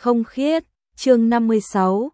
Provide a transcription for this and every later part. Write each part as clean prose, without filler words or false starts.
không khiết, chương 56,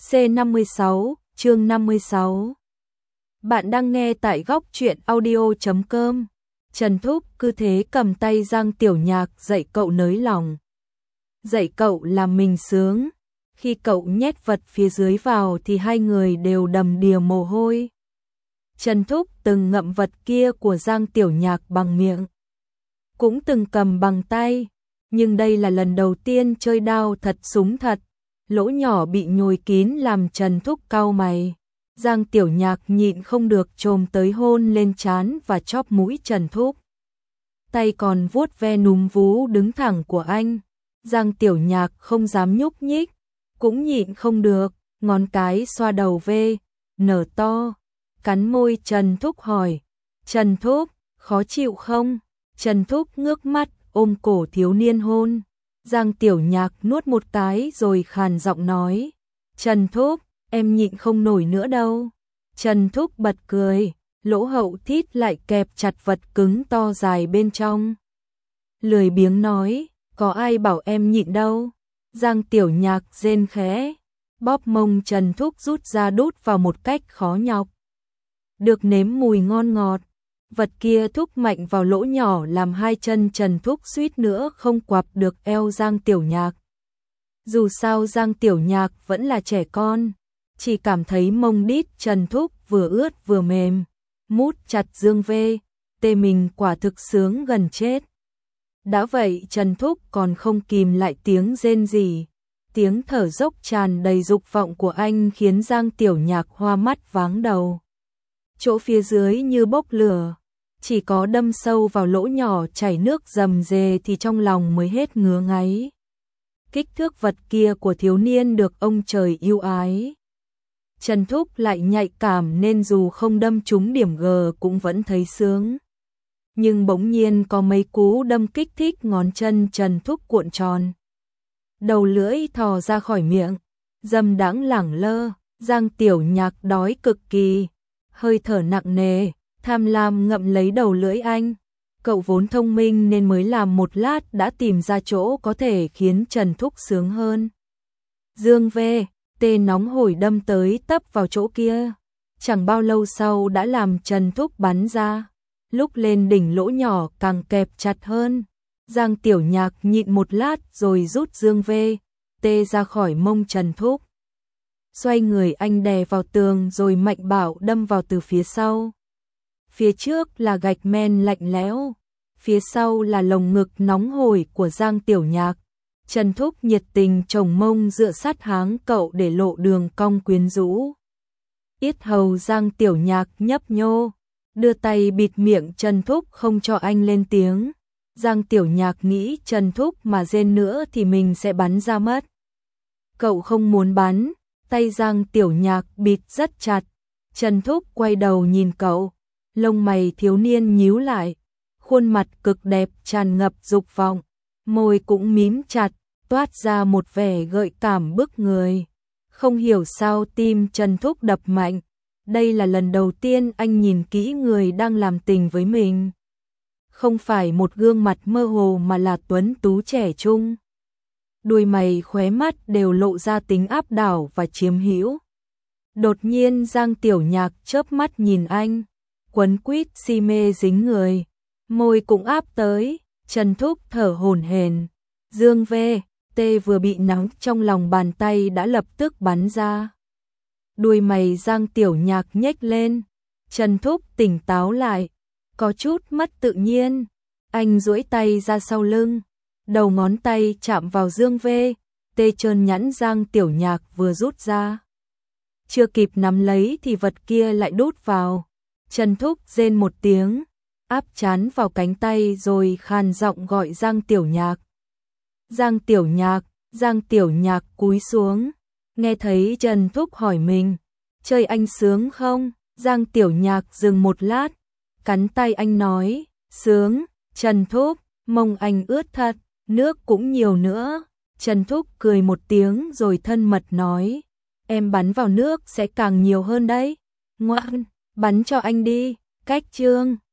C56, chương 56. Bạn đang nghe tại góc truyện audio.com. Trần Thúc cứ thế cầm tay Giang Tiểu Nhạc dạy cậu nới lòng. Dạy cậu làm mình sướng. Khi cậu nhét vật phía dưới vào thì hai người đều đầm đìa mồ hôi. Trần Thúc từng ngậm vật kia của Giang Tiểu Nhạc bằng miệng, cũng từng cầm bằng tay, nhưng đây là lần đầu tiên chơi đao thật súng thật. Lỗ nhỏ bị nhồi kín làm Trần Thúc cau mày. Giang Tiểu Nhạc nhịn không được chồm tới hôn lên trán và chóp mũi Trần Thúc. Tay còn vuốt ve núm vú đứng thẳng của anh. Giang Tiểu Nhạc không dám nhúc nhích, cũng nhịn không được, ngón cái xoa đầu ve, nở to, cắn môi Trần Thúc hỏi. Trần Thúc, khó chịu không? Trần Thúc ngước mắt, ôm cổ thiếu niên hôn. Giang Tiểu Nhạc nuốt một cái rồi khàn giọng nói. Trần Thúc, em nhịn không nổi nữa đâu. Trần Thúc bật cười, lỗ hậu thít lại kẹp chặt vật cứng to dài bên trong. Lười biếng nói, có ai bảo em nhịn đâu. Giang Tiểu Nhạc rên khẽ, bóp mông Trần Thúc rút ra đút vào một cách khó nhọc. Được nếm mùi ngon ngọt, vật kia thúc mạnh vào lỗ nhỏ làm hai chân Trần Thúc suýt nữa không quặp được eo Giang Tiểu Nhạc. Dù sao Giang Tiểu Nhạc vẫn là trẻ con, chỉ cảm thấy mông đít Trần Thúc vừa ướt vừa mềm, mút chặt dương vê, tê mình quả thực sướng gần chết. Đã vậy Trần Thúc còn không kìm lại tiếng rên rỉ, tiếng thở dốc tràn đầy dục vọng của anh khiến Giang Tiểu Nhạc hoa mắt váng đầu. Chỗ phía dưới như bốc lửa, chỉ có đâm sâu vào lỗ nhỏ chảy nước rầm rề thì trong lòng mới hết ngứa ngáy. Kích thước vật kia của thiếu niên được ông trời yêu ái. Trần Thúc lại nhạy cảm nên dù không đâm trúng điểm G cũng vẫn thấy sướng. Nhưng bỗng nhiên có mấy cú đâm kích thích ngón chân Trần Thúc cuộn tròn. Đầu lưỡi thò ra khỏi miệng, dâm đãng lẳng lơ. Giang Tiểu Nhạc đói cực kỳ, hơi thở nặng nề, tham lam ngậm lấy đầu lưỡi anh. Cậu vốn thông minh nên mới làm một lát đã tìm ra chỗ có thể khiến Trần Thúc sướng hơn. Dương ve, tê nóng hổi đâm tới tấp vào chỗ kia. Chẳng bao lâu sau đã làm Trần Thúc bắn ra. Lúc lên đỉnh lỗ nhỏ càng kẹp chặt hơn. Giang Tiểu Nhạc nhịn một lát rồi rút dương ve, tê ra khỏi mông Trần Thúc. Xoay người anh đè vào tường rồi mạnh bạo đâm vào từ phía sau. Phía trước là gạch men lạnh lẽo, phía sau là lồng ngực nóng hổi của Giang Tiểu Nhạc. Trần Thúc nhiệt tình chồng mông dựa sát háng cậu để lộ đường cong quyến rũ. Yết hầu Giang Tiểu Nhạc nhấp nhô, đưa tay bịt miệng Trần Thúc không cho anh lên tiếng. Giang Tiểu Nhạc nghĩ Trần Thúc mà rên nữa thì mình sẽ bắn ra mất. Cậu không muốn bắn, tay Giang Tiểu Nhạc bịt rất chặt. Trần Thúc quay đầu nhìn cậu, lông mày thiếu niên nhíu lại, khuôn mặt cực đẹp tràn ngập dục vọng, môi cũng mím chặt, toát ra một vẻ gợi cảm bức người. Không hiểu sao tim Trần Thúc đập mạnh, đây là lần đầu tiên anh nhìn kỹ người đang làm tình với mình. Không phải một gương mặt mơ hồ mà là tuấn tú trẻ trung. Đuôi mày khóe mắt đều lộ ra tính áp đảo và chiếm hữu. Đột nhiên Giang Tiểu Nhạc chớp mắt nhìn anh, quấn quýt si mê dính người, môi cũng áp tới. Trần Thúc thở hổn hển, dương ve, tê vừa bị nóng trong lòng bàn tay đã lập tức bắn ra. Đuôi mày Giang Tiểu Nhạc nhếch lên, Trần Thúc tỉnh táo lại, có chút mất tự nhiên. Anh duỗi tay ra sau lưng, đầu ngón tay chạm vào dương ve, tê trơn nhẵn Giang Tiểu Nhạc vừa rút ra. Chưa kịp nắm lấy thì vật kia lại đút vào. Trần Thúc rên một tiếng, áp trán vào cánh tay rồi khàn giọng gọi Giang Tiểu Nhạc. Giang Tiểu Nhạc, Giang Tiểu Nhạc cúi xuống, nghe thấy Trần Thúc hỏi mình, chơi anh sướng không? Giang Tiểu Nhạc dừng một lát, cắn tay anh nói, sướng. Trần Thúc, mông anh ướt thật, nước cũng nhiều nữa. Trần Thúc cười một tiếng rồi thân mật nói, em bắn vào nước sẽ càng nhiều hơn đấy. Ngoan, bắn cho anh đi. Cách chương